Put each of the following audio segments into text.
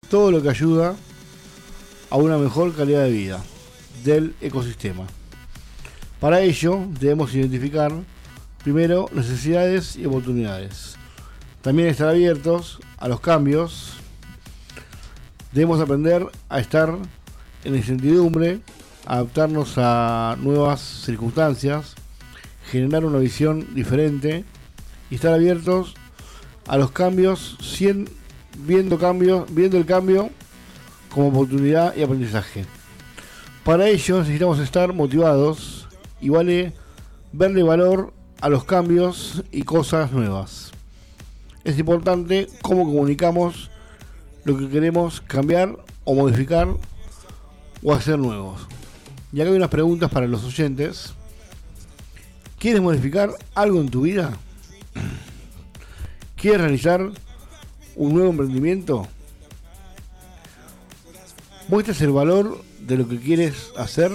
todo lo que ayuda a una mejor calidad de vida del ecosistema. Para ello debemos identificar primero necesidades y oportunidades. También estar abiertos a los cambios. Debemos aprender a estar en incertidumbre, adaptarnos a nuevas circunstancias, generar una visión diferente y estar abiertos a los cambios, viendo el cambio como oportunidad y aprendizaje. Para ello necesitamos estar motivados y verle valor a los cambios y cosas nuevas. Es importante cómo comunicamos lo que queremos cambiar o modificar o hacer nuevos. Y acá hay unas preguntas para los oyentes. ¿Quieres modificar algo en tu vida? ¿Quieres realizar un nuevo emprendimiento? ¿Muestras el valor de lo que quieres hacer?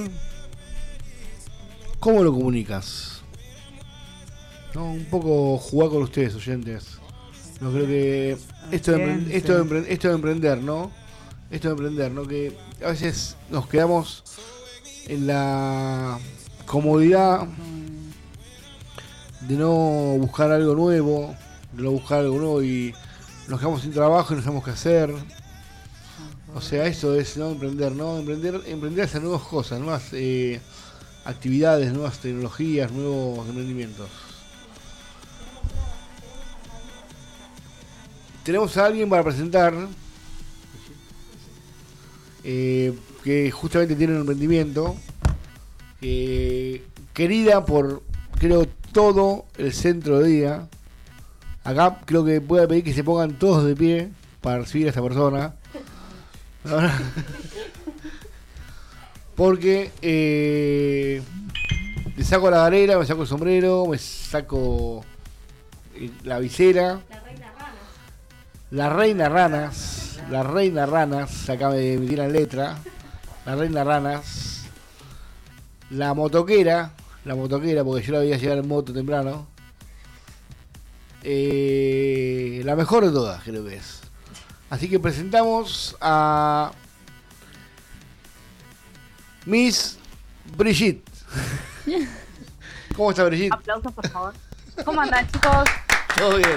¿Cómo lo comunicas? ¿No? Un poco jugar con ustedes, oyentes. No creo que esto de emprender, ¿no? Esto de emprender, ¿no? Que a veces nos quedamos en la comodidad de no buscar algo nuevo, y nos quedamos sin trabajo y no sabemos qué hacer. O sea, eso es no emprender, ¿no? Emprender hacer nuevas cosas, nuevas actividades, nuevas tecnologías, nuevos emprendimientos. Tenemos a alguien para presentar que justamente tiene un emprendimiento querida por, creo, todo el centro de día. Acá creo que voy a pedir que se pongan todos de pie para recibir a esta persona. Porque le saco la galera, me saco el sombrero, me saco la visera. La reina ranas, acá me tiran letra. La reina ranas. La motoquera, porque yo la veía llegar en moto temprano. La mejor de todas, creo que es. Así que presentamos a Miss Brigitte. ¿Cómo está, Brigitte? Aplausos, por favor. ¿Cómo andan, chicos? Todo bien.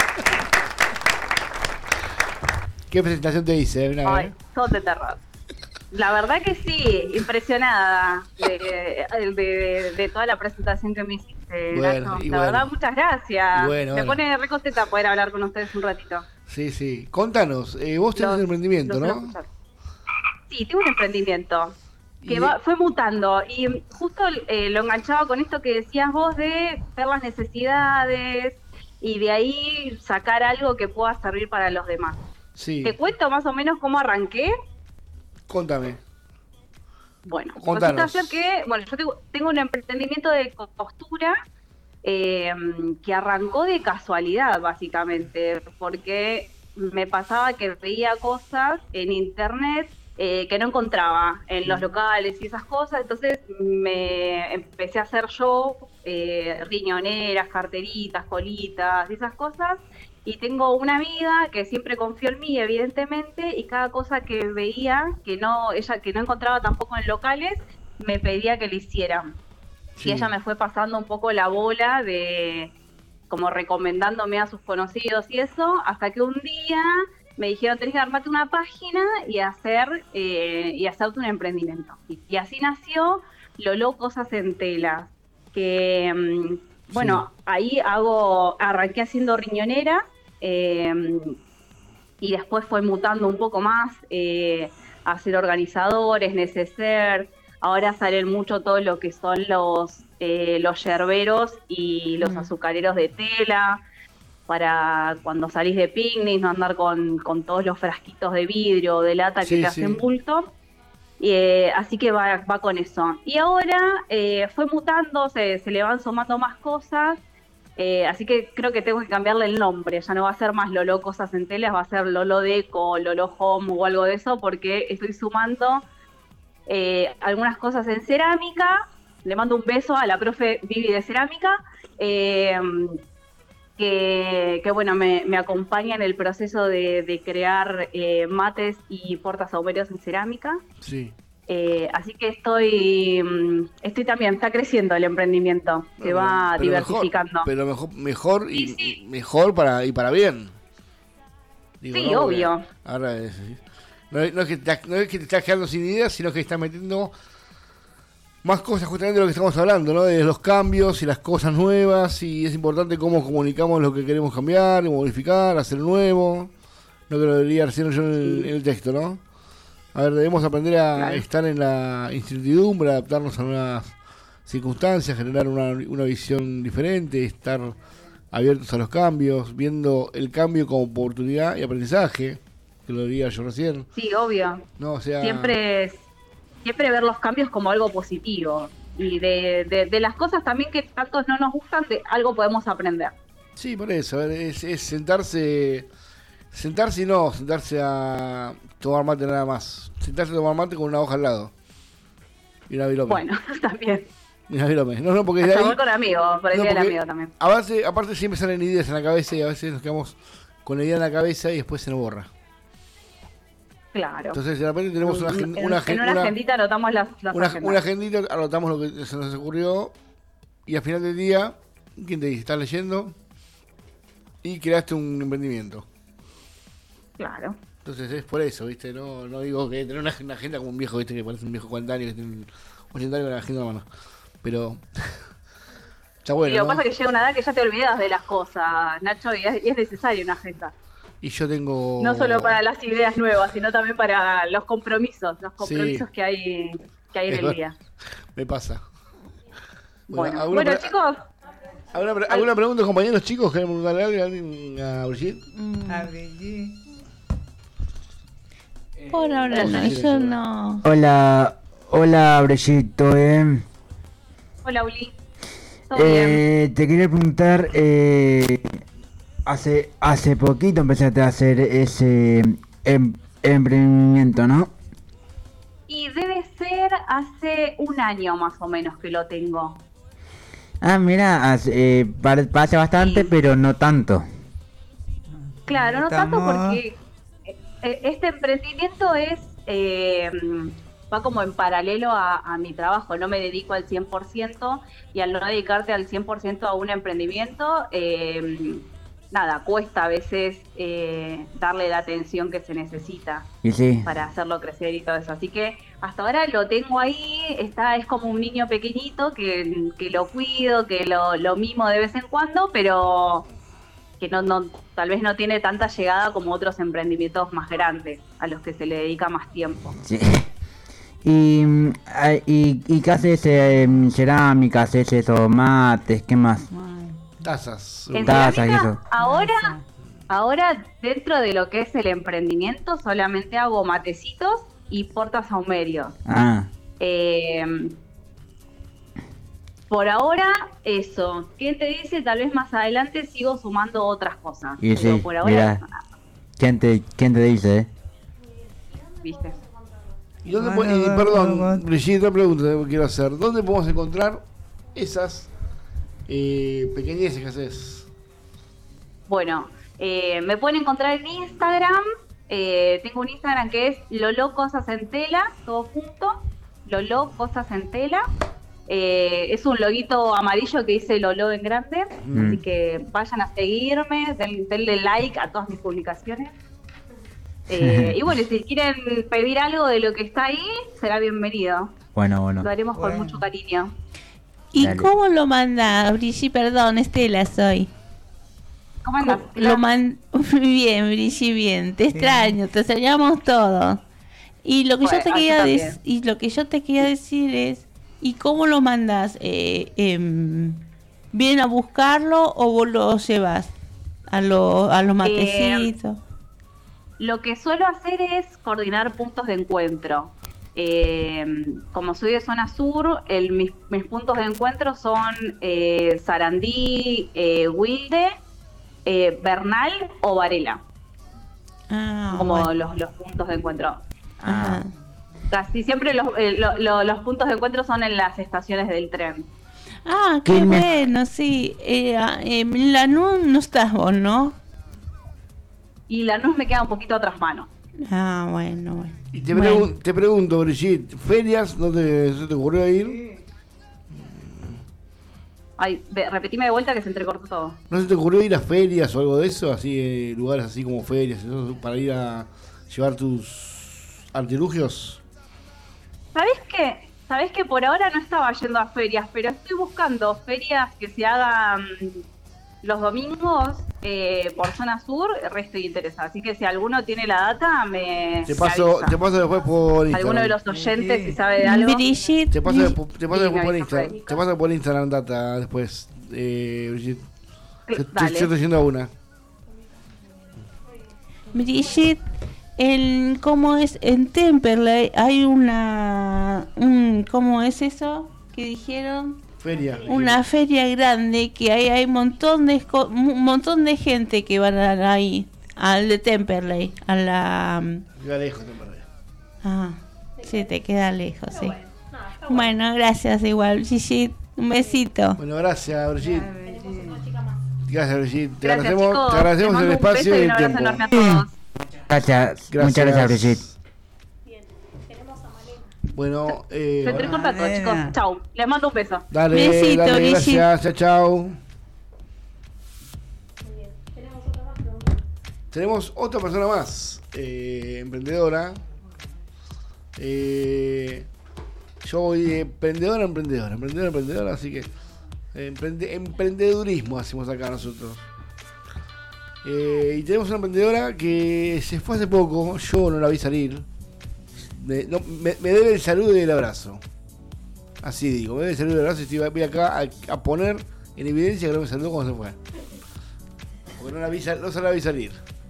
¿Qué presentación te hice? Ay, todo de terror. La verdad que sí, impresionada de toda la presentación que me hiciste. Bueno, la verdad, muchas gracias. Me pone re contenta poder hablar con ustedes un ratito. Sí. Contanos, vos tenés un emprendimiento, ¿no? Sí, tengo un emprendimiento que fue mutando y justo lo enganchaba con esto que decías vos de ver las necesidades y de ahí sacar algo que pueda servir para los demás. Sí. ¿Te cuento más o menos cómo arranqué? Contame. Bueno, resulta ser que, yo tengo un emprendimiento de costura que arrancó de casualidad, básicamente, porque me pasaba que veía cosas en internet que no encontraba en los locales y esas cosas, entonces me empecé a hacer yo riñoneras, carteritas, colitas y esas cosas. Y tengo una amiga que siempre confió en mí, evidentemente, y cada cosa que veía, que no encontraba tampoco en locales, me pedía que le hiciera. Sí. Y ella me fue pasando un poco la bola de como recomendándome a sus conocidos y eso, hasta que un día me dijeron, tenés que armarte una página y hacerte un emprendimiento. Y así nació Lolo Cosas en Telas, que ahí arranqué haciendo riñoneras. Y después fue mutando un poco más a hacer organizadores, neceser. Ahora salen mucho todo lo que son los yerberos y los azucareros de tela, para cuando salís de picnic no andar con todos los frasquitos de vidrio o de lata que te hacen bulto. Así que va con eso. Y ahora fue mutando, se le van sumando más cosas. Así que creo que tengo que cambiarle el nombre. Ya no va a ser más Lolo Cosas en Telas, va a ser Lolo Deco, Lolo Home o algo de eso, porque estoy sumando algunas cosas en cerámica. Le mando un beso a la profe Vivi de cerámica. que bueno, me acompaña en el proceso de crear mates y portasahumerios en cerámica. Sí. Así que estoy también, está creciendo el emprendimiento, se va diversificando. Mejor y mejor para bien. Digo, sí, obvio. Ahora no es que te estás quedando sin ideas, sino que estás metiendo más cosas justamente de lo que estamos hablando, ¿no? De los cambios y las cosas nuevas, y es importante cómo comunicamos lo que queremos cambiar, modificar, hacer nuevo. No que lo debería hacer yo en el texto, ¿no? A ver, debemos aprender a estar en la incertidumbre, adaptarnos a nuevas circunstancias, generar una visión diferente, estar abiertos a los cambios, viendo el cambio como oportunidad y aprendizaje, que lo diría yo recién. Sí, obvio. No, o sea, siempre ver los cambios como algo positivo, y de las cosas también que tantos no nos gustan, de algo podemos aprender. Sí, por eso, a ver, es sentarse y no sentarse a tomar mate nada más. Sentarse a tomar mate con una hoja al lado y una virome. Bueno, también. Y una virome. No, porque de ahí, con amigos, por el día del amigo también. Aparte siempre salen ideas en la cabeza, y a veces nos quedamos con la idea en la cabeza y después se nos borra. Claro. Entonces de repente tenemos en una agendita anotamos una agendita, anotamos lo que se nos ocurrió, y al final del día, ¿quién te dice? Estás leyendo y creaste un emprendimiento. Claro. Entonces es por eso, ¿viste? No digo que tener una agenda como un viejo, ¿viste? Que parece un viejo 40 años, que tiene 80 años con la agenda en la mano. Pero está bueno. Y lo que pasa es que llega una edad que ya te olvidas de las cosas, Nacho, y es necesaria una agenda. Y yo tengo... No solo para las ideas nuevas, sino también para los compromisos sí, que hay en el día. Me pasa. Bueno chicos... ¿Alguna pregunta, compañeros, chicos? ¿Queremos preguntarle a Brigitte? A Brigitte. Por ahora no, yo no. Hola Brigitte, ¿todo bien? Hola Uli. ¿Todo bien? Te quería preguntar, hace poquito empezaste a hacer ese emprendimiento, ¿no? Y debe ser hace un año más o menos que lo tengo. Ah, mira, pasa bastante, sí, pero no tanto. Claro, no tanto porque este emprendimiento va como en paralelo a mi trabajo. No me dedico al 100%, y al no dedicarte al 100% a un emprendimiento, cuesta a veces darle la atención que se necesita para hacerlo crecer y todo eso. Así que hasta ahora lo tengo ahí, es como un niño pequeñito que lo cuido, que lo mimo de vez en cuando, pero que tal vez no tiene tanta llegada como otros emprendimientos más grandes a los que se le dedica más tiempo. Sí. ¿Y qué haces? Cerámica, haces eso, mates, ¿qué más? Tazas y eso. Ahora dentro de lo que es el emprendimiento solamente hago matecitos y portasahumerios. Por ahora eso. ¿Quién te dice? Tal vez más adelante sigo sumando otras cosas. Y sí, por ahora mira, ¿quién te dice? ¿Viste? ¿Y dónde perdón, Brigitte, otra pregunta que quiero hacer. ¿Dónde podemos encontrar esas pequeñeces que haces? Bueno, me pueden encontrar en Instagram. Tengo un Instagram que es Lolo Cosas en Tela, todo junto. Lolo Cosas en Tela. Es un loguito amarillo que dice Lolo en grande. Así que vayan a seguirme, denle like a todas mis publicaciones. Y bueno, si quieren pedir algo de lo que está ahí, será bienvenido. Bueno. Lo haremos con mucho cariño. ¿Y dale, cómo lo manda, Brigitte? Perdón, Estela soy. ¿Cómo andas? Muy bien, Brigitte, bien. Te extraño, te extrañamos todos. Y lo que yo te quería decir es, ¿y cómo lo mandas? ¿Vienen a buscarlo o vos lo llevas a los matecitos? Lo que suelo hacer es coordinar puntos de encuentro. Como soy de zona sur, mis puntos de encuentro son Sarandí, Wilde, Bernal o Varela. Como bueno, los puntos de encuentro. Casi siempre los puntos de encuentro son en las estaciones del tren. Ah, qué bueno, sí. Lanús no estás vos, ¿no? Y Lanús me queda un poquito a otras manos. Ah, bueno. Y te pregunto, Brigitte, ¿ferias no se te ocurrió ir? Ay, repetime de vuelta que se entrecortó todo. ¿No se te ocurrió ir a ferias o algo de eso? Así, lugares así como ferias, eso, para ir a llevar tus artilugios. ¿Sabés que por ahora no estaba yendo a ferias, pero estoy buscando ferias que se hagan los domingos por zona sur? Estoy interesada. Así que si alguno tiene la data, te paso después por Instagram. Alguno de los oyentes, si sabe de algo. Te paso después por Instagram. Te paso por Instagram data después, Brigitte. Yo estoy haciendo una. Brigitte, ¿cómo es? En Temperley hay ¿cómo es eso que dijeron? Feria. Una feria grande que hay un montón de gente que van ahí, al de Temperley, a la... Queda lejos Temperley. Ah, sí, te queda lejos, sí. Bueno, gracias igual, Gigi, un besito. Bueno, gracias, Brigitte. Gracias, Brigitte. Te agradecemos el espacio y el tiempo. Gracias. Muchas gracias, Brigitte. Bueno, se entrecorta todo, chicos. Chau. Les mando un beso. Dale, besito, dale, gracias. Chao. Tenemos otra persona más, emprendedora. Yo voy de emprendedora, así que emprendedurismo hacemos acá nosotros. Y tenemos una emprendedora que se fue hace poco, yo no la vi salir. Me debe el saludo y el abrazo. Así digo, me debe el saludo y el abrazo. Y voy acá a poner en evidencia que no me saludó cuando se fue. Porque no se la vi salir.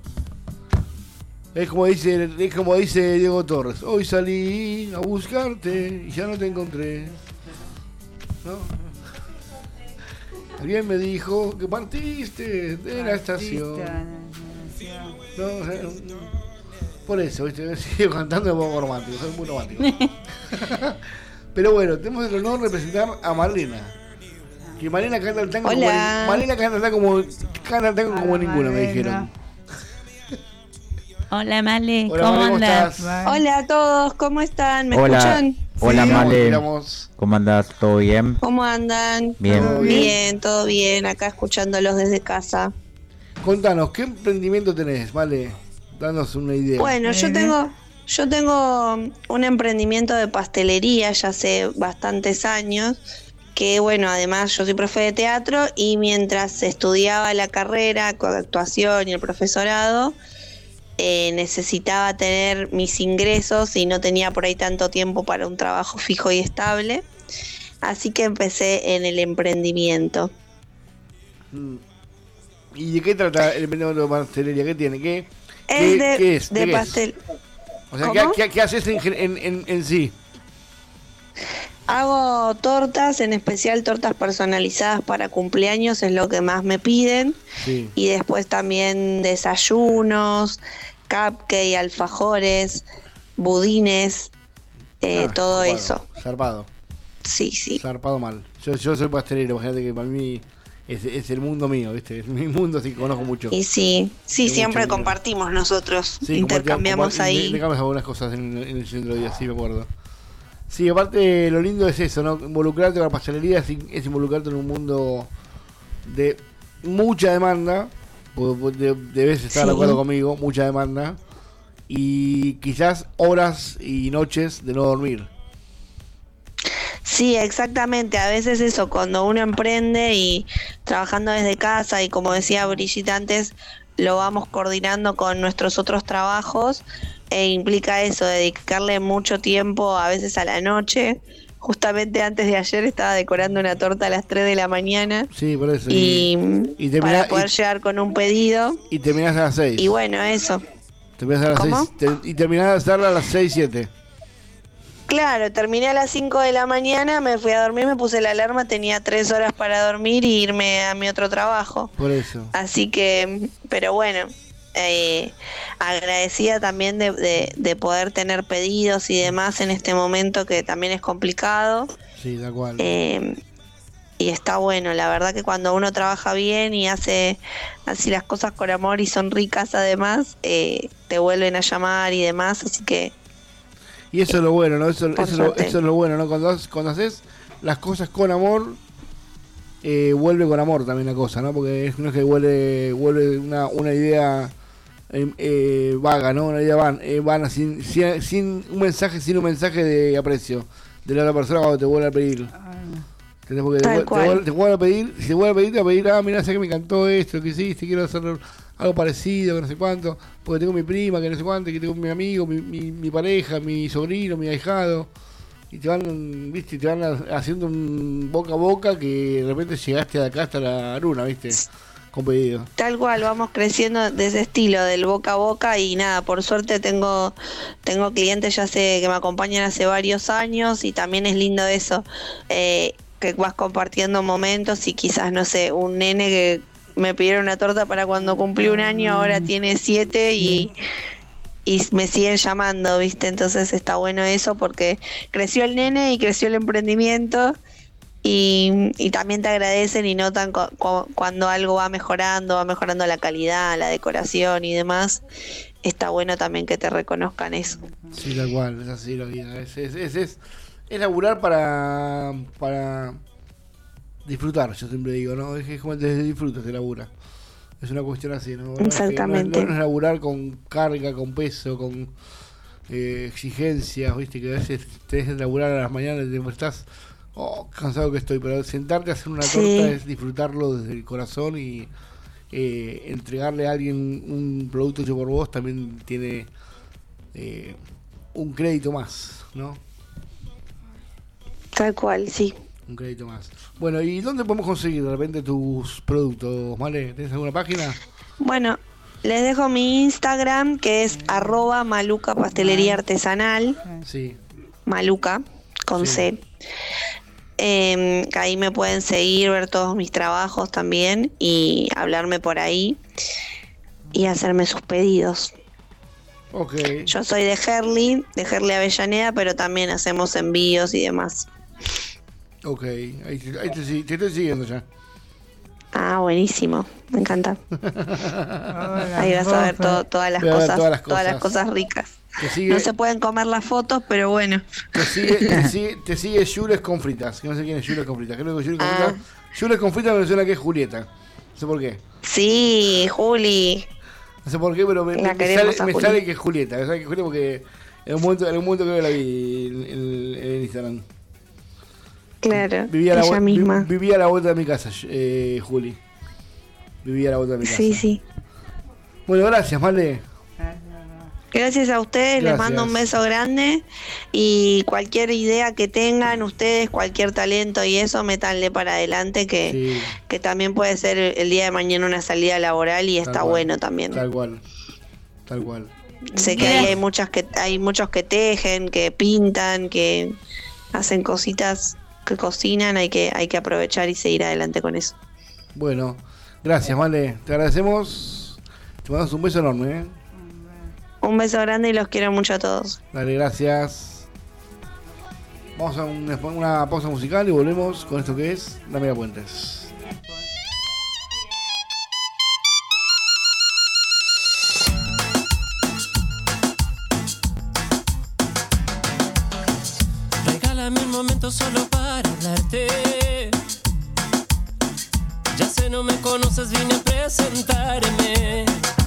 Es como dice Diego Torres. Hoy salí a buscarte y ya no te encontré. ¿No? Alguien me dijo que partiste de la estación. No. Por eso, ¿viste? Sigo cantando un poco romántico, soy muy romántico. Pero bueno, tenemos el honor de presentar a Malena. Que Malena canta el tango como ninguno, me dijeron. Hola, Male, ¿cómo andas? Hola a todos, ¿cómo están? ¿Me escuchan? Hola, sí, Male. ¿Cómo andas? ¿Todo bien? ¿Cómo andan? Bien. Bien, todo bien. Acá escuchándolos desde casa. Contanos, ¿qué emprendimiento tenés, Male? Danos una idea. Bueno, yo tengo un emprendimiento de pastelería ya hace bastantes años, que bueno, además yo soy profe de teatro y mientras estudiaba la carrera con actuación y el profesorado, necesitaba tener mis ingresos y no tenía por ahí tanto tiempo para un trabajo fijo y estable, así que empecé en el emprendimiento. ¿Y de qué trata el emprendimiento de pastelería? ¿Qué tiene? ¿Qué es? De pastel. O sea, ¿qué haces en sí? Hago tortas, en especial tortas personalizadas para cumpleaños, es lo que más me piden. Sí. Y después también desayunos, cupcake, alfajores, budines, todo eso. Zarpado. Sí. Zarpado mal. Yo soy pastelero, imagínate que para mí es el mundo mío, ¿viste? Es mi mundo, así que conozco mucho. Y sí, siempre compartimos nosotros, intercambiamos ahí. Intercambiamos algunas cosas en el centro de día, sí me acuerdo. Sí, aparte lo lindo es eso, ¿no? Involucrarte con la pastelería es involucrarte en un mundo de mucha demanda, debes estar de acuerdo conmigo, mucha demanda, y quizás horas y noches de no dormir. Sí, exactamente. A veces eso, cuando uno emprende y trabajando desde casa y como decía Brigitte antes, lo vamos coordinando con nuestros otros trabajos, implica eso, dedicarle mucho tiempo a veces a la noche. Justamente antes de ayer estaba decorando una torta a las 3 de la mañana. Sí, por eso. Y para poder llegar con un pedido. Y terminás a las 6. Y bueno, eso. Terminás a las 6. Y terminás de hacerla a las 6, 7. Claro, terminé a las 5 de la mañana, me fui a dormir, me puse la alarma, tenía 3 horas para dormir y irme a mi otro trabajo. Por eso. Así que, pero bueno, agradecida también de poder tener pedidos y demás en este momento que también es complicado. Sí, de acuerdo. está bueno. La verdad que cuando uno trabaja bien y hace así las cosas con amor y son ricas además, te vuelven a llamar y demás, así que... Y eso es lo bueno, ¿no? Eso es lo bueno, ¿no? Cuando haces las cosas con amor, vuelve con amor también la cosa, ¿no? Porque no es que vuelve una idea vaga, ¿no? Una idea vana, sin un mensaje de aprecio de la otra persona cuando te vuelve a pedir. Porque te vuelve a pedir, si te vuelve a pedir, te va a pedir, mira, sé que me encantó esto, que hiciste, quiero hacer algo parecido, que no sé cuánto, porque tengo mi prima, que no sé cuánto, que tengo mi amigo, mi pareja, mi sobrino, mi ahijado, y te van haciendo un boca a boca que de repente llegaste de acá hasta la luna, ¿viste? Con pedido. Tal cual, vamos creciendo de ese estilo, del boca a boca, y nada, por suerte tengo clientes que me acompañan hace varios años, y también es lindo eso, que vas compartiendo momentos y quizás, no sé, un nene que me pidieron una torta para cuando cumplí 1 año, ahora tiene 7 y me siguen llamando, ¿viste? Entonces está bueno eso porque creció el nene y creció el emprendimiento y también te agradecen y notan cuando algo va mejorando la calidad, la decoración y demás. Está bueno también que te reconozcan eso. Sí, tal cual, es así la vida. Es laburar para disfrutar, yo siempre digo, ¿no? Es como desde disfruto se labura. Es una cuestión así, ¿no? Exactamente. No es laburar con carga, con peso, con exigencias, ¿viste? Que a veces tenés que laburar a las mañanas y estás cansado que estoy, pero sentarte a hacer una torta es disfrutarlo desde el corazón y entregarle a alguien un producto hecho por vos también tiene un crédito más, ¿no? Tal cual, sí. Un crédito más. Bueno, ¿y dónde podemos conseguir de repente tus productos, Male? ¿Tienes alguna página? Bueno, les dejo mi Instagram, que es @maluca pastelería artesanal. Sí. Maluca, con C. Ahí me pueden seguir, ver todos mis trabajos también y hablarme por ahí y hacerme sus pedidos. Okay. Yo soy de Herli Avellaneda, pero también hacemos envíos y demás. Ok, ahí te estoy siguiendo ya. Ah, buenísimo, me encanta. Ahí vas a ver todas las cosas ricas. No se pueden comer las fotos, pero bueno. Te sigue Jules con fritas, que no sé quién es Jules con fritas. Creo que Jules con fritas me suena que es Julieta. No sé por qué. Sí, Juli. No sé por qué, pero me sale que es Julieta. Me sale que es Julieta porque en un momento que la vi en Instagram. Claro, ella misma. Vivía a la vuelta de mi casa, Juli. Vivía a la vuelta de mi casa. Sí. Bueno, gracias, Male. Gracias a ustedes, les mando un beso grande y cualquier idea que tengan ustedes, cualquier talento y eso, métanle para adelante que también puede ser el día de mañana una salida laboral y está bueno también. Tal cual. Sé que hay muchos que tejen, que pintan, que hacen cositas, que cocinan, hay que aprovechar y seguir adelante con eso. Bueno, gracias, Male, te agradecemos, te mandamos un beso enorme, ¿eh? Un beso grande y los quiero mucho a todos. Dale, gracias. Vamos a una pausa musical y volvemos con esto que es La Mega Puentes. Regálame un momento solo para hablarte. Ya sé, no me conoces, vine a presentarme.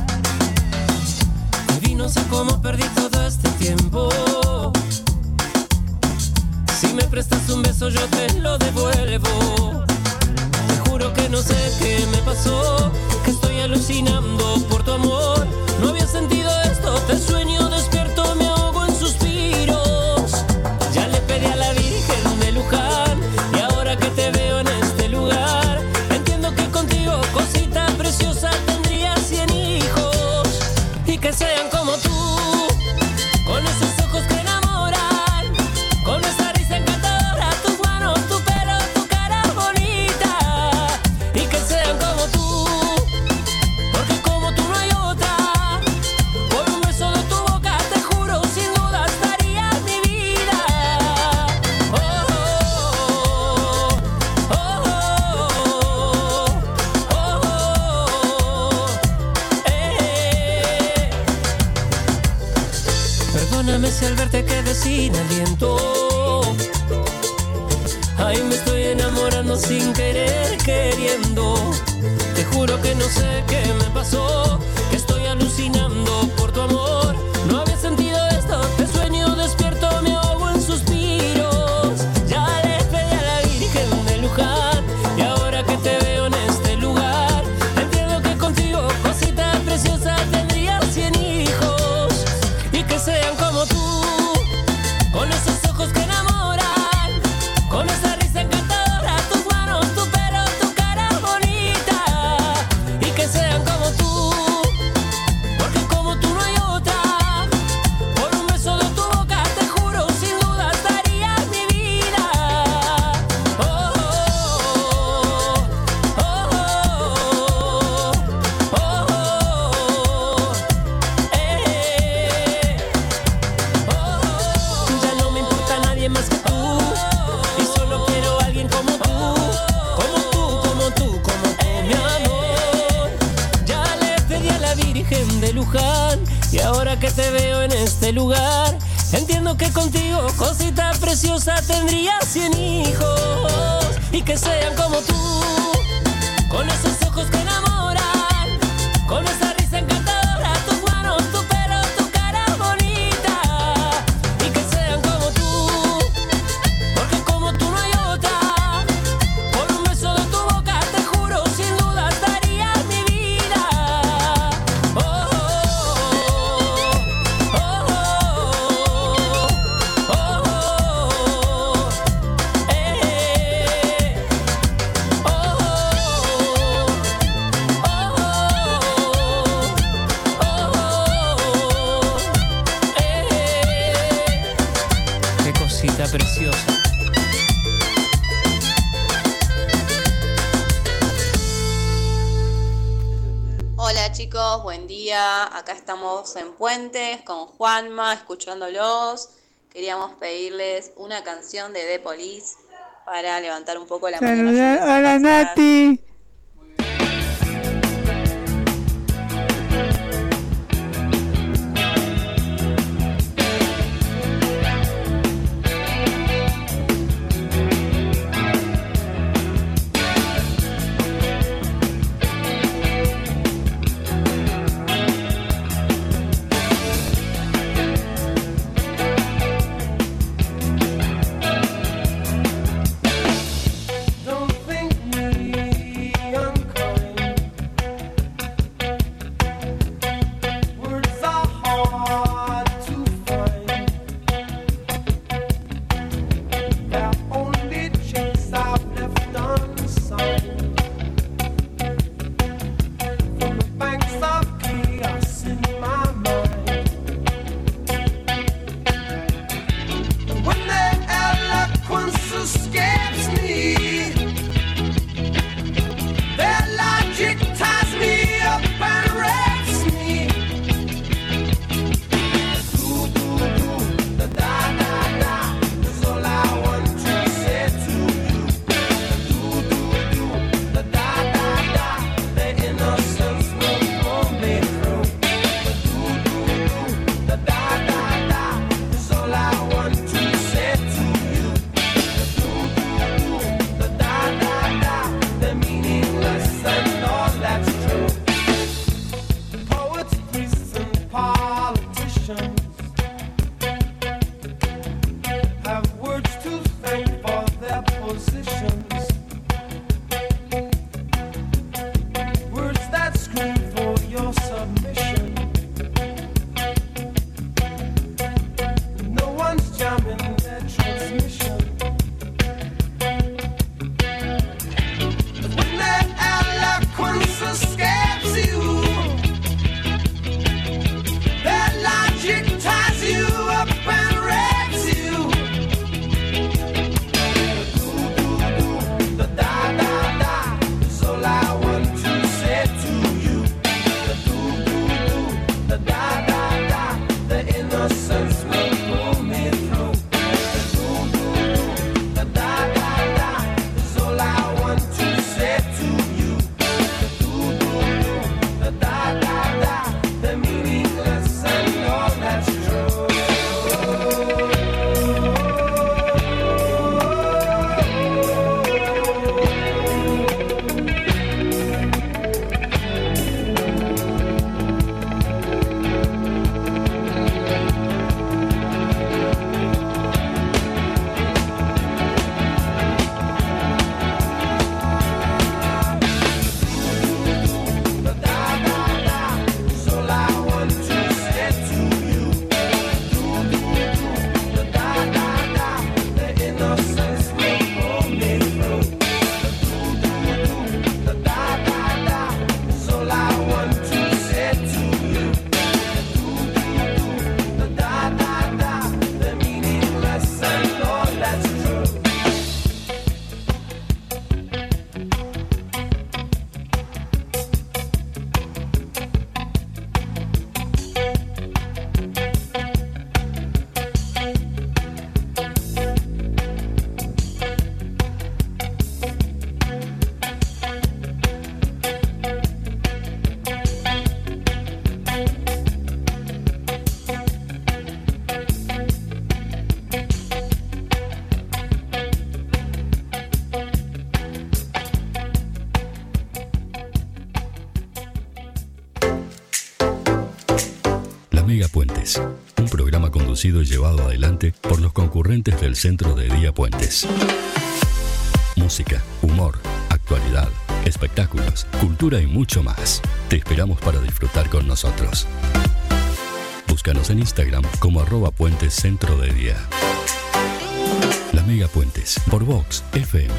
No sé cómo perdí todo este tiempo. Si me prestas un beso yo te lo devuelvo. Te juro que no sé qué me pasó, que estoy alucinando por tu amor. No había sentido esto, te sueño despierto, me ahogo en suspiros. Ya le pedí a la Virgen de Luján y ahora que te veo en este lugar, entiendo que contigo, cosita preciosa, tendría 100 hijos y que sean como tú, con esos ojos que enamoran, con esa risa encantadora, tus manos, tu pelo, tu cara bonita, y que sean como tú, porque como tú no hay otra, por un beso de tu boca al verte quedé sin aliento. Ay, me estoy enamorando sin querer, queriendo. Te juro que no sé qué me pasó, que estoy alucinando por tu amor. No había sentido esto, te sueño despierto, me ahogo en suspiros. Ya le pedí a la Virgen de Luján, y ahora que te veo en este lugar, entiendo que contigo, cosita preciosa, tendría 100 hijos. Y que sean como tú, con esos ojos que enamoran, con esa risa encantadora, tus manos, tu pelo, tu cara bonita. Y que sean como tú, porque como tú no hay otra. Por un beso de tu boca, te juro, sin duda daría mi vida. Oh, oh, oh, oh, oh, Ya no me importa nadie más que tú, y solo quiero a alguien como tú, mi amor. Ya le pedí a la Virgen de Luján, y ahora que te veo en este lugar, entiendo que contigo, cosita preciosa, tendría 100 hijos. Y que sean como tú, con esos ojos que enamoran, con esa risa encantadora, tus manos, tu pelo, tu cara bonita. Y que sean como tú, porque como tú no hay otra. Por un beso de tu boca, te juro, sin duda daría mi vida. Oh, oh, oh, oh, oh, oh, qué cosita preciosa. Hola chicos, buen día. Acá estamos en Puentes con Juanma, escuchándolos. Queríamos pedirles una canción de The Police para levantar un poco la mañana. Hola Nati. Don't think me Puentes. Un programa conducido y llevado adelante por los concurrentes del Centro de Día Puentes. Música, humor, actualidad, espectáculos, cultura y mucho más. Te esperamos para disfrutar con nosotros. Búscanos en Instagram como @Puentes Centro de Día. La Mega Puentes por Vox FM.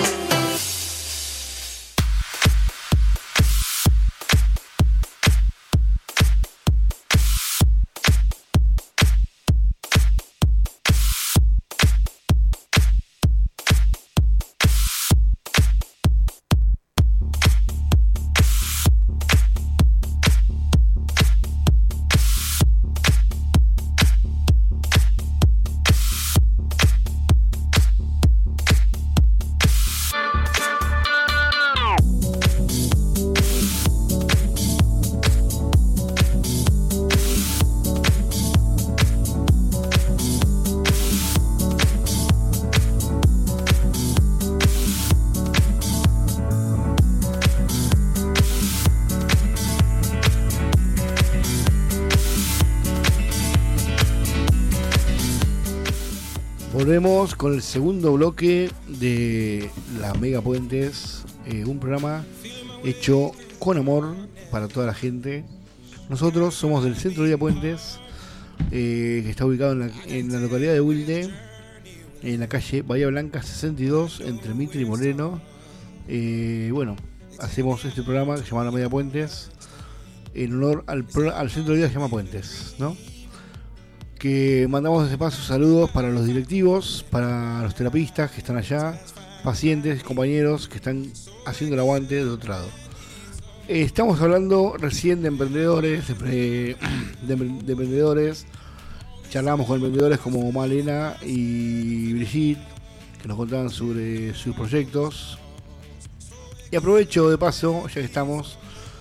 Volvemos con el segundo bloque de La Mega Puentes, un programa hecho con amor para toda la gente. Nosotros somos del Centro de Día Puentes, que está ubicado en la localidad de Wilde, en la calle Bahía Blanca 62, entre Mitre y Moreno. Bueno, hacemos este programa que se llama La Mega Puentes en honor al Centro de Día que se llama Puentes, ¿no? Que mandamos desde paso saludos para los directivos, para los terapistas que están allá, pacientes, compañeros que están haciendo el aguante del otro lado. Estamos hablando recién de emprendedores, de emprendedores. Charlamos con emprendedores como Malena y Brigitte, que nos contaban sobre sus proyectos. Y aprovecho de paso, ya que estamos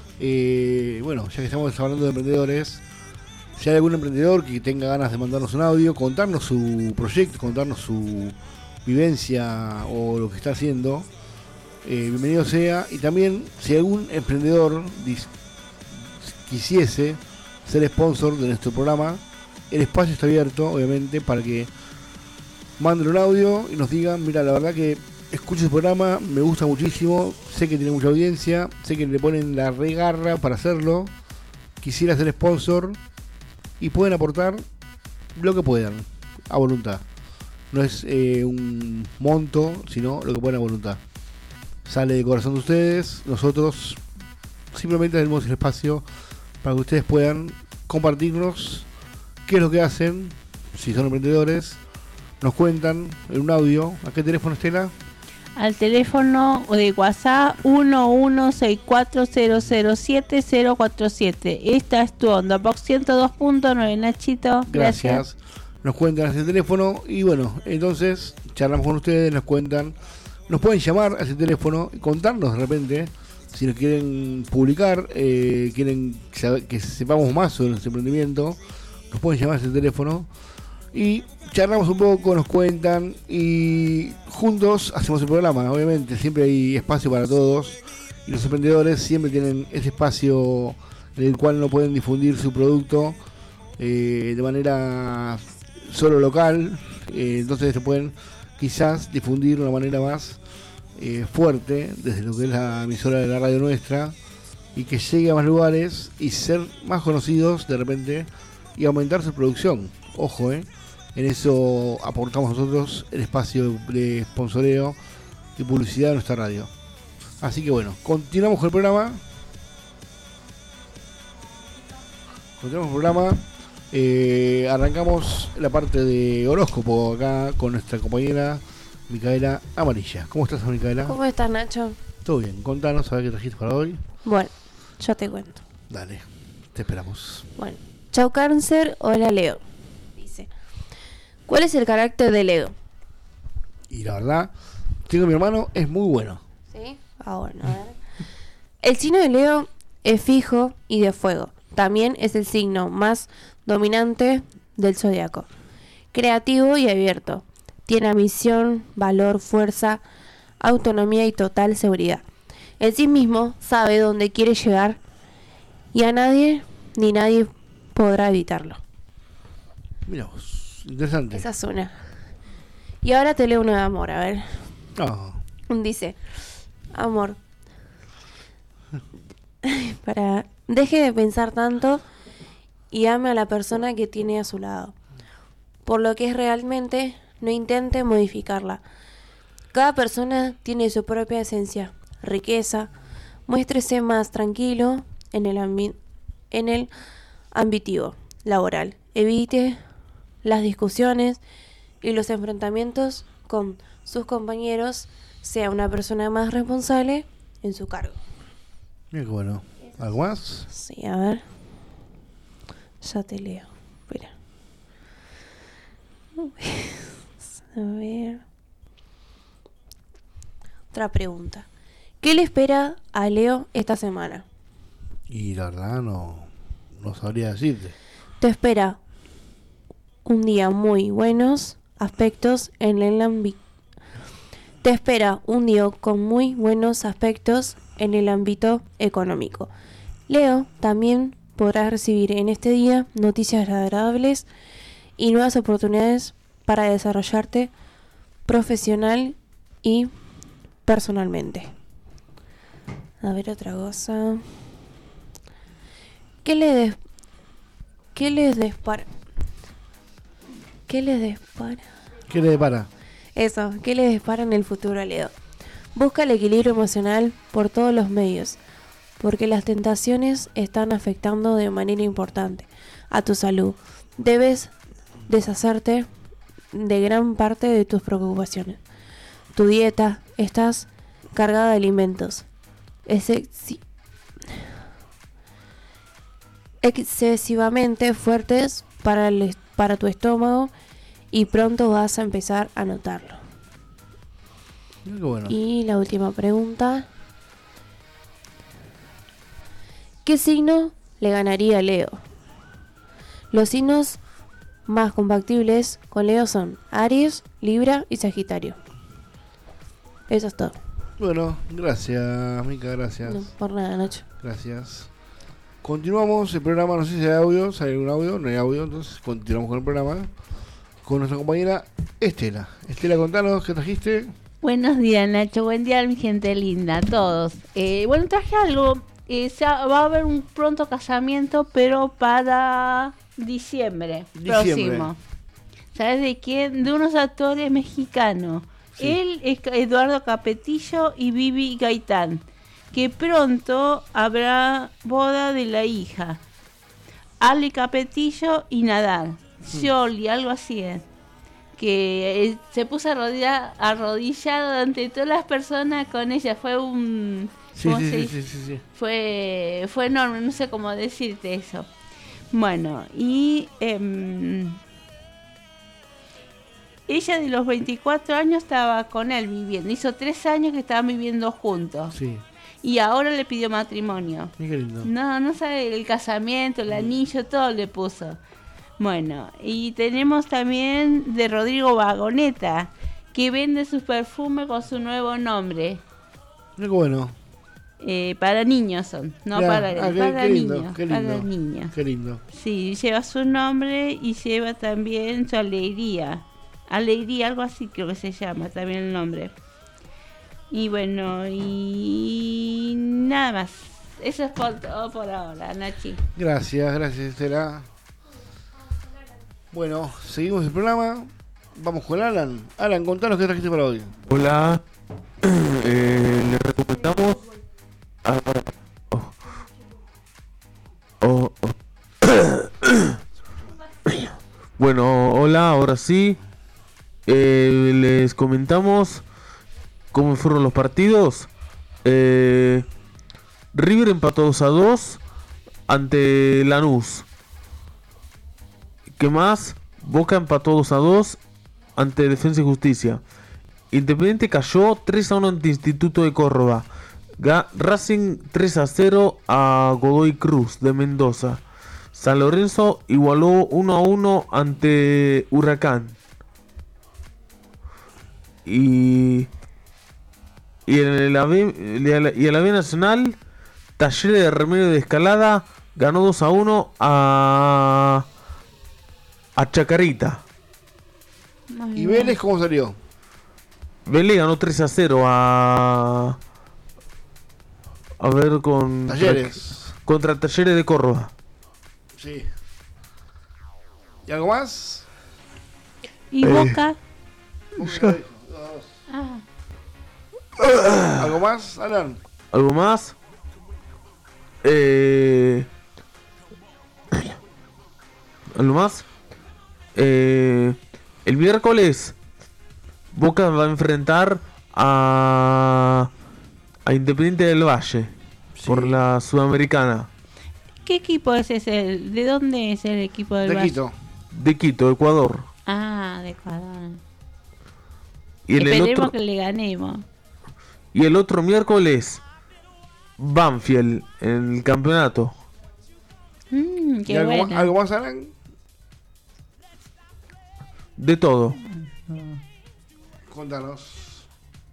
hablando de emprendedores, si hay algún emprendedor que tenga ganas de mandarnos un audio, contarnos su proyecto, contarnos su vivencia o lo que está haciendo, bienvenido sea. Y también, si algún emprendedor quisiese ser sponsor de nuestro programa, el espacio está abierto, obviamente, para que manden un audio y nos digan: mira, la verdad que escucho el programa, me gusta muchísimo, sé que tiene mucha audiencia, sé que le ponen la regarra para hacerlo, quisiera ser sponsor. Y pueden aportar lo que puedan, a voluntad. No es un monto, sino lo que puedan a voluntad. Sale de corazón de ustedes. Nosotros simplemente tenemos el espacio para que ustedes puedan compartirnos qué es lo que hacen. Si son emprendedores, nos cuentan en un audio. ¿A qué teléfono, Estela? Al teléfono de WhatsApp 11640070047. Esta es tu onda, Box 102.9, Nachito. Gracias. Nos cuentan a ese teléfono y bueno, entonces charlamos con ustedes, nos cuentan. Nos pueden llamar a ese teléfono y contarnos de repente si nos quieren publicar, quieren que sepamos más sobre nuestro emprendimiento. Nos pueden llamar a ese teléfono y charlamos un poco, nos cuentan y juntos hacemos el programa. Obviamente siempre hay espacio para todos y los emprendedores siempre tienen ese espacio en el cual no pueden difundir su producto de manera solo local, entonces se pueden quizás difundir de una manera más fuerte desde lo que es la emisora de la radio nuestra y que llegue a más lugares y ser más conocidos de repente y aumentar su producción. Ojo, en eso aportamos nosotros el espacio de sponsoreo y publicidad de nuestra radio. Así que bueno, continuamos con el programa. Arrancamos la parte de horóscopo acá con nuestra compañera Micaela Amarilla. ¿Cómo estás, Micaela? ¿Cómo estás, Nacho? Todo bien, contanos a ver qué trajiste para hoy. Bueno, yo te cuento. Dale, te esperamos. Bueno, chau Cáncer, hola Leo. Dice, ¿cuál es el carácter de Leo? Y la verdad, tengo mi hermano, es muy bueno. ¿Sí? Bueno, a ver. El signo de Leo es fijo y de fuego. También es el signo más dominante del zodiaco. Creativo y abierto. Tiene ambición, valor, fuerza, autonomía y total seguridad. En sí mismo sabe dónde quiere llegar y a nadie ni nadie podrá evitarlo. Mira vos, interesante. Esa es una. Y ahora te leo uno de amor, a ver. Oh. Dice, amor, deje de pensar tanto y ame a la persona que tiene a su lado. Por lo que es realmente, no intente modificarla. Cada persona tiene su propia esencia, riqueza. Muéstrese más tranquilo en el ambitivo laboral. Evite las discusiones y los enfrentamientos con sus compañeros. Sea una persona más responsable en su cargo. Mira qué bueno. ¿Algo más? Sí, a ver. Ya te leo. Espera. A ver. Otra pregunta. ¿Qué le espera a Leo esta semana? Y la verdad no sabría decirte. Te espera un día muy buenos aspectos en el ámbito. Te espera un día con muy buenos aspectos en el ámbito económico. Leo, también podrás recibir en este día noticias agradables y nuevas oportunidades para desarrollarte profesional y personalmente. A ver otra cosa. ¿Qué les depara? Eso, ¿qué les depara en el futuro a Leo? Busca el equilibrio emocional por todos los medios, porque las tentaciones están afectando de manera importante a tu salud. Debes deshacerte de gran parte de tus preocupaciones. Tu dieta estás cargada de alimentos excesivamente fuertes para tu estómago y pronto vas a empezar a notarlo. Bueno. Y la última pregunta. ¿Qué signo le ganaría a Leo? Los signos más compatibles con Leo son Aries, Libra y Sagitario. Eso es todo. Bueno, gracias, Mica, gracias. No, por nada, Nacho. Gracias. Continuamos el programa, no sé si hay audio, si hay algún audio, no hay audio, entonces continuamos con el programa con nuestra compañera Estela. Estela, contanos qué trajiste. Buenos días, Nacho, buen día mi gente linda, a todos. Bueno, traje algo, va a haber un pronto casamiento, pero para diciembre. Próximo. ¿Sabes de quién? De unos actores mexicanos. Sí. Él es Eduardo Capetillo y Vivi Gaitán. Que pronto habrá boda de la hija. Ale Capetillo y Nadal. Scioli, algo así es. Que se puso arrodillado ante todas las personas con ella. Fue un... Sí. Fue enorme, no sé cómo decirte eso. Bueno, y... ella de los 24 años estaba con él viviendo. Hizo 3 años que estaban viviendo juntos. Sí. Y ahora le pidió matrimonio. Qué lindo. No sabe el casamiento, el anillo, todo le puso. Bueno, y tenemos también de Rodrigo Vagoneta, que vende sus perfumes con su nuevo nombre. Qué bueno. Para niños son, no para niños. Para niños. Qué lindo. Sí, lleva su nombre y lleva también su alegría. Alegría, algo así creo que se llama también el nombre. Y bueno, y nada más. Eso es todo por ahora, Nachi. Gracias, Estela. Bueno, seguimos el programa. Vamos con Alan. Alan, contanos qué trajiste para hoy. Hola. Le recomendamos... Bueno, hola, ahora sí. Les comentamos cómo fueron los partidos. River empató 2-2 ante Lanús. ¿Qué más? Boca empató 2-2 ante Defensa y Justicia. Independiente cayó 3-1 ante Instituto de Córdoba. Racing 3-0 a Godoy Cruz de Mendoza. San Lorenzo igualó 1-1 ante Huracán. Y en la B Nacional, Talleres de Remedio de Escalada ganó 2-1 a a Chacarita. ¿Y Vélez cómo salió? Vélez ganó 3-0 a ver con Talleres. Contra Talleres de Córdoba. Sí. ¿Y algo más? ¿Y Boca? ¿Algo más, Alan? ¿Algo más? ¿Algo más? El miércoles Boca va a enfrentar a Independiente del Valle por la Sudamericana. ¿Qué equipo es ese? ¿De dónde es el equipo del Valle? Quito. De Quito, Ecuador. Ah, de Ecuador. Y esperemos que le ganemos. Y el otro miércoles Banfield en el campeonato. Qué ¿Algo más, Alan? De todo. Contanos.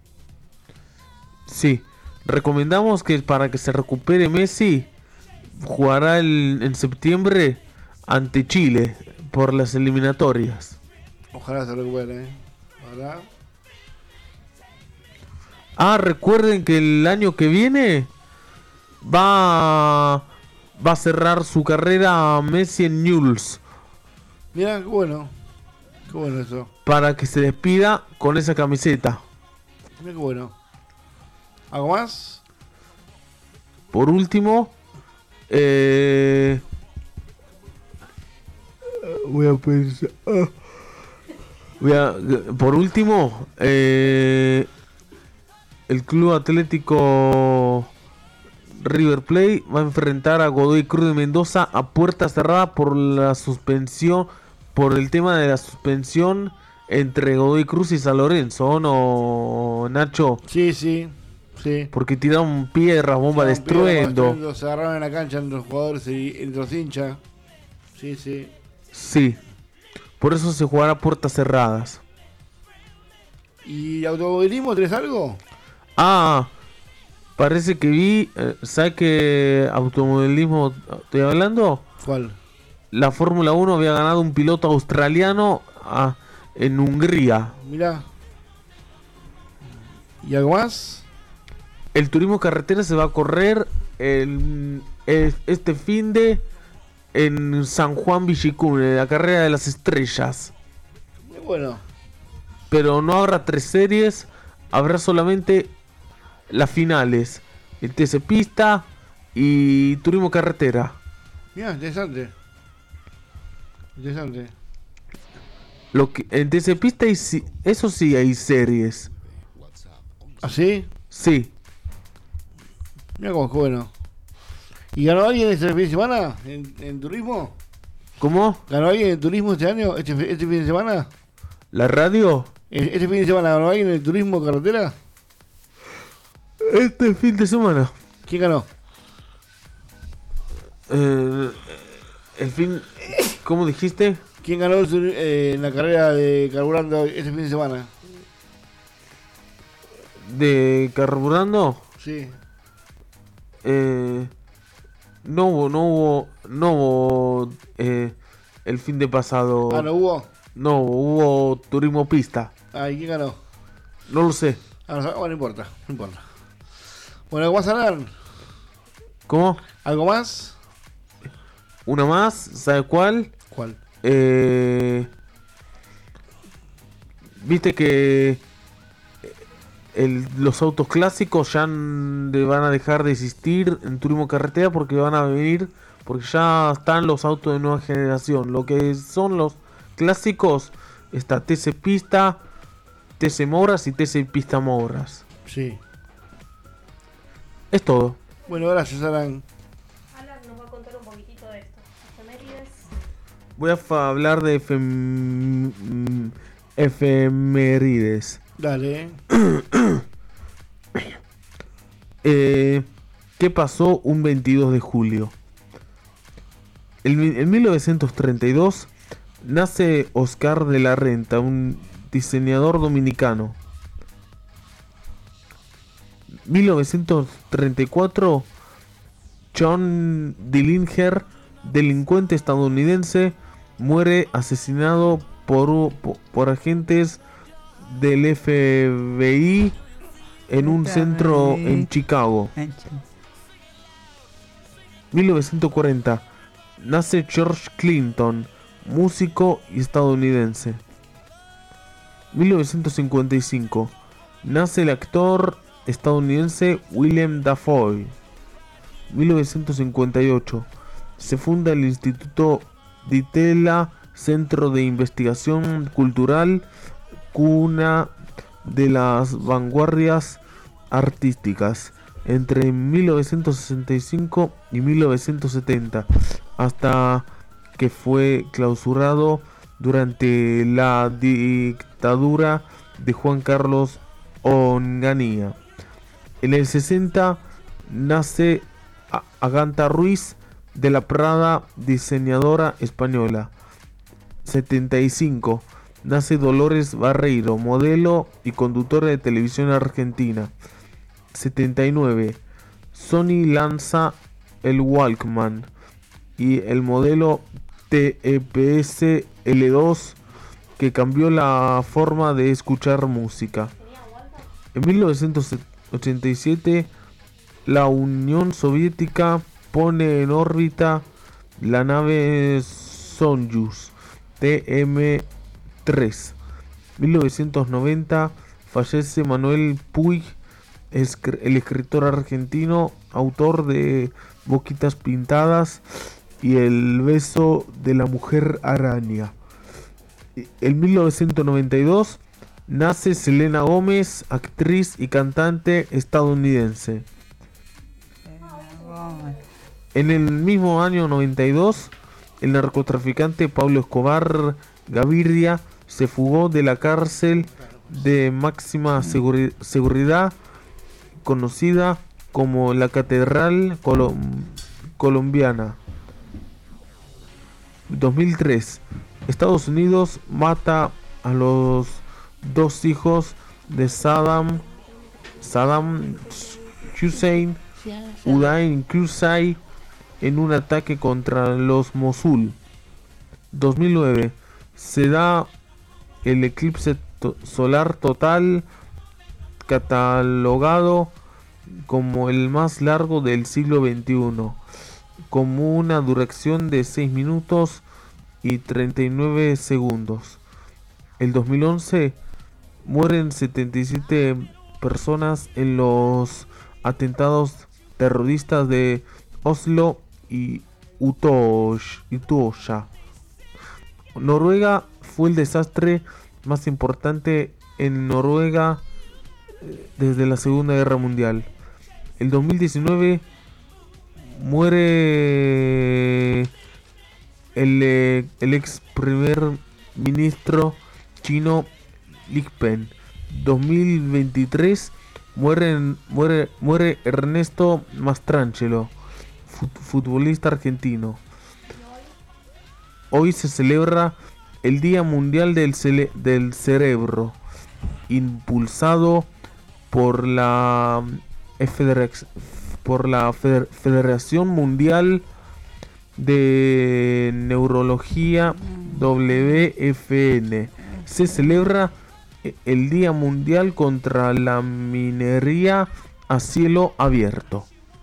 Sí, recomendamos que para que se recupere Messi jugará en septiembre ante Chile por las eliminatorias. Ojalá se recupere, Ojalá. Recuerden que el año que viene va a cerrar su carrera Messi en Newell's. Mira, qué bueno eso. Para que se despida con esa camiseta. Mira qué bueno. ¿Algo más? Por último, voy a pensar. Por último, el Club Atlético River Plate va a enfrentar a Godoy Cruz de Mendoza a puerta cerrada por el tema de la suspensión entre Godoy Cruz y San Lorenzo, ¿no, Nacho? Sí. Porque tiraron piedras, bomba de estruendo. Se agarraron en la cancha entre los jugadores y entre los hinchas. Sí. Sí. Por eso se jugará a puertas cerradas. ¿Y automovilismo tenés algo? Parece que vi. ¿Sabes qué automovilismo estoy hablando? ¿Cuál? La Fórmula 1 había ganado un piloto australiano en Hungría. Mirá. ¿Y algo más? El turismo carretera se va a correr este finde en San Juan Villicún, la carrera de las estrellas. Muy bueno. Pero no habrá 3 series, habrá solamente las finales. El TC Pista y turismo carretera. Mira, interesante. En TC Pista eso sí hay series. ¿Ah, sí? Sí. Mira cómo es bueno. ¿Y ganó alguien este fin de semana en turismo? ¿Cómo? ¿Ganó alguien en turismo este año? ¿Este fin de semana? ¿La radio? ¿Este fin de semana ganó alguien en el turismo carretera? Este fin de semana. ¿Quién ganó? ¿Cómo dijiste? ¿Quién ganó en la carrera de carburando este fin de semana? ¿De carburando? Sí. No hubo el fin de pasado. ¿No hubo? No, hubo turismo pista. ¿Y quién ganó? No lo sé. No importa. Bueno, ¿algo más, Alan? ¿Cómo? ¿Algo más? Una más, ¿sabes cuál? ¿Cuál? Viste que los autos clásicos ya van a dejar de existir en turismo carretera porque van a venir, porque ya están los autos de nueva generación. Lo que son los clásicos está TC Pista, TC Mouras y TC Pista Mouras. Sí. Es todo. Bueno, gracias, Alan. Alan nos va a contar un poquitito de esto. Efemérides. Voy a hablar de efemérides. Dale. ¿Qué pasó un 22 de julio? En 1932 nace Oscar de la Renta, un diseñador dominicano. 1934 John Dillinger, delincuente estadounidense, muere asesinado por agentes del FBI en un centro en Chicago. 1940. Nace George Clinton, músico estadounidense. 1955. Nace el actor estadounidense William Dafoe. 1958. Se funda el Instituto Di Tella, Centro de Investigación Cultural, cuna de las vanguardias artísticas, entre 1965 y 1970, hasta que fue clausurado durante la dictadura de Juan Carlos Onganía. En el 60 nace Agatha Ruiz de la Prada, diseñadora española. 75. Nace Dolores Barreiro, modelo y conductora de televisión argentina. 79. Sony lanza el Walkman y el modelo TEPS L2 que cambió la forma de escuchar música. En 1987, la Unión Soviética pone en órbita la nave Soyuz TM-3. 1990 fallece Manuel Puig, el escritor argentino, autor de Boquitas Pintadas y El beso de la mujer araña. En 1992 nace Selena Gómez, actriz y cantante estadounidense. En el mismo año 92, el narcotraficante Pablo Escobar Gaviria se fugó de la cárcel de máxima seguridad conocida como la Catedral Colombiana. 2003. Estados Unidos mata a los dos hijos de Saddam Hussein, Udain Qusay, en un ataque contra los Mosul. 2009. Se da el eclipse solar total, catalogado como el más largo del siglo XXI, como una duración de 6 minutos y 39 segundos. El 2011 mueren 77 personas en los atentados terroristas de Oslo y Utøya. Noruega fue el desastre más importante en Noruega desde la Segunda Guerra Mundial. El 2019 muere el ex primer ministro chino Li Peng. 2023 muere Ernesto Mastrangelo, futbolista argentino. Hoy se celebra el Día Mundial del Cerebro, impulsado por la Federación Mundial de Neurología, WFN. Se celebra el Día Mundial contra la Minería a cielo abierto.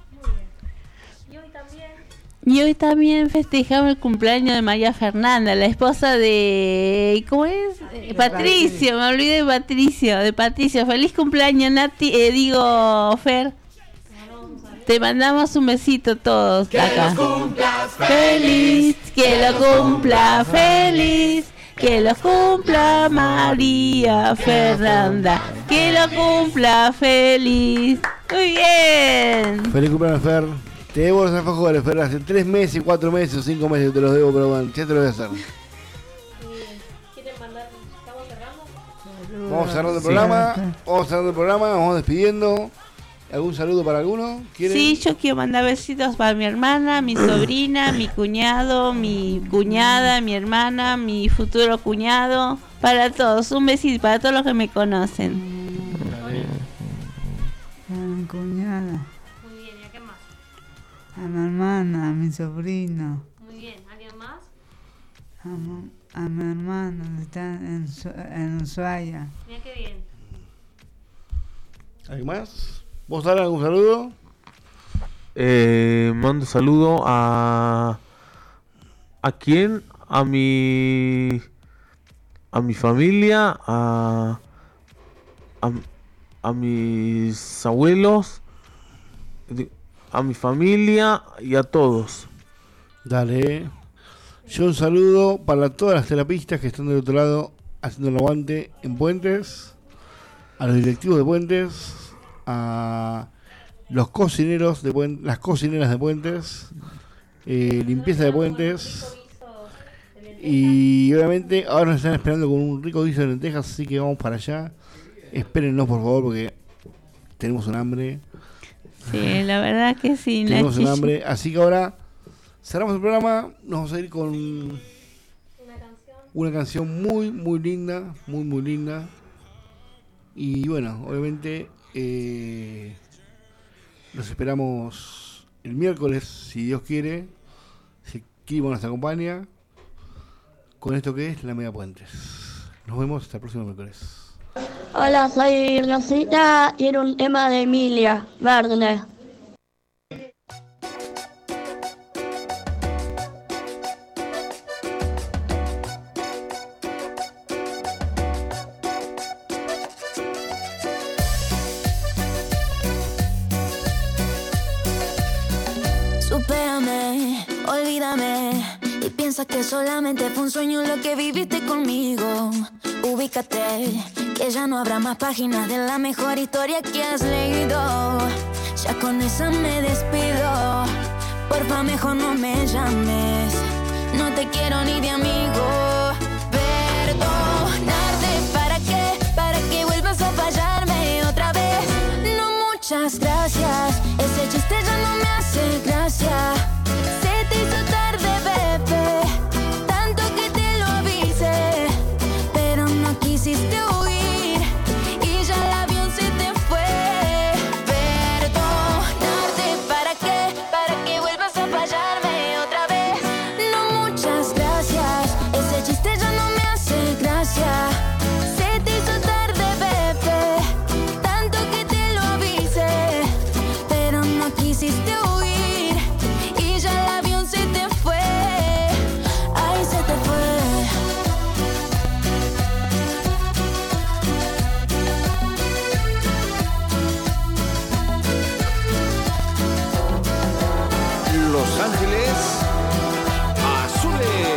Y hoy también festejamos el cumpleaños de María Fernanda, la esposa de... ¿Cómo es? Patricio, me olvidé de Patricio. Feliz cumpleaños, Nati, Fer. Te mandamos un besito todos acá. Que lo cumplas feliz, que lo cumpla feliz, que lo cumpla María Fernanda, que lo cumpla feliz. Muy bien. Feliz cumpleaños, Fer. Te debo los alfajores, Fer, hace 3 meses, 4 meses o 5 meses te los debo, pero bueno, ya te lo voy a hacer. ¿Quieren mandar? ¿Estamos cerrando? Vamos cerrando el programa, vamos despidiendo. ¿Algún saludo para alguno? ¿Quieren? Sí, yo quiero mandar besitos para mi hermana, mi sobrina, mi cuñado, mi cuñada, mi hermana, mi futuro cuñado, para todos, un besito para todos los que me conocen. A mi cuñada. Muy bien, ¿y a qué más? A mi hermana, a mi sobrino. Muy bien, ¿alguien más? a mi hermano que está en Ushuaia. Mira qué bien. ¿Alguien más? ¿Vos, Dara, algún saludo? Mando saludo ¿a quién? A mi familia, a mis abuelos, a mi familia y a todos. Dale. Yo un saludo para todas las terapistas que están del otro lado haciendo el aguante en Puentes, a los directivos de Puentes, a los cocineros de Puentes, las cocineras de Puentes, limpieza de Puentes, y obviamente ahora nos están esperando con un rico guiso de lentejas, así que vamos para allá. Espérennos, por favor, porque tenemos un hambre. Sí, la verdad que sí. Tenemos un hambre, así que ahora cerramos el programa. Nos vamos a ir con una canción muy, muy linda, muy, muy linda. Y bueno, obviamente los esperamos el miércoles, si Dios quiere, si Kimo nos acompaña, con esto que es La Mega Puentes. Nos vemos hasta el próximo miércoles. Hola, soy Rosita y era un tema de Emilia Verne. Supérame, olvídame y piensa que solamente fue un sueño lo que viviste conmigo. Ubícate, que ya no habrá más páginas de la mejor historia que has leído. Ya con esa me despido. Porfa, mejor no me llames. No te quiero ni de amigo. Perdonarte, ¿para qué vuelvas a fallarme otra vez? No, muchas gracias. Ese chiste ya no me hace gracia. Se te hizo tarde, bebé. Tanto que te lo avisé, pero no quisiste huir y ya el avión se te fue. Perdonarte, ¿para qué vuelvas a fallarme otra vez? No, muchas gracias. Ese chiste ya no me hace gracia. Se te hizo tarde, bebé. Tanto que te lo avisé, pero no quisiste huir y ya el avión se te fue. Ay, se te fue. Los Ángeles Azules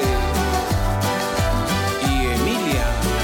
y Emilia.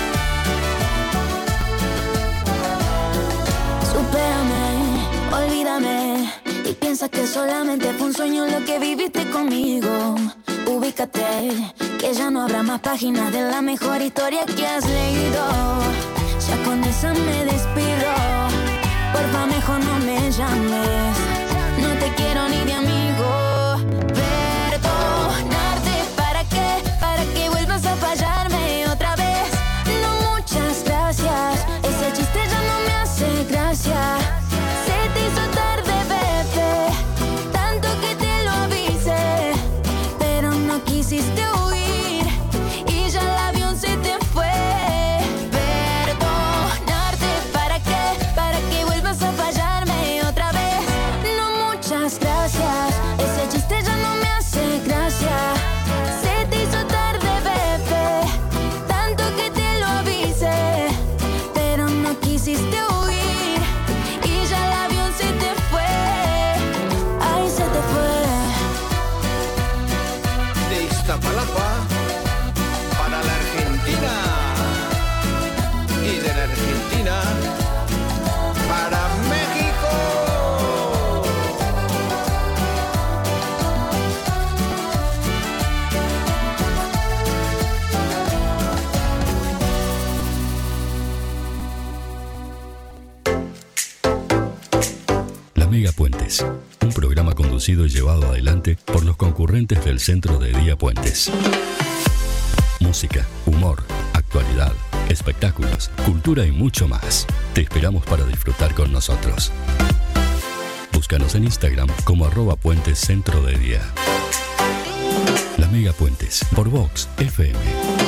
Supérame, olvídame y piensa que solamente fue un sueño lo que viviste conmigo. Ubícate, que ya no habrá más páginas de la mejor historia que has leído. Ya con esa me despido. Porfa, mejor no me llames. No te quiero ni de amigo. Perdonarte, ¿para qué vuelvas a fallarme otra vez? No, muchas gracias. Ese chiste ya no me hace gracia. Se te hizo tarde, bebé. Tanto que te lo avisé, pero no quisiste huir y ya el avión se te fue. Perdonarte, ¿para qué vuelvas a fallarme otra vez? No, muchas gracias. Ese chiste ya no me hace gracia. Se te hizo tarde, bebé. Tanto que te lo avisé, pero no quisiste huir y ya el avión se te fue. Ay, se te fue. De Iztapalapa para la Argentina y de la Argentina para México. La Mega Puentes, un programa conducido y llevado adelante por los concurrentes del Centro de Día Puentes. Música, humor, actualidad, espectáculos, cultura y mucho más. Te esperamos para disfrutar con nosotros. Búscanos en Instagram como @puentescentrodedía. La Megapuentes por Vox FM.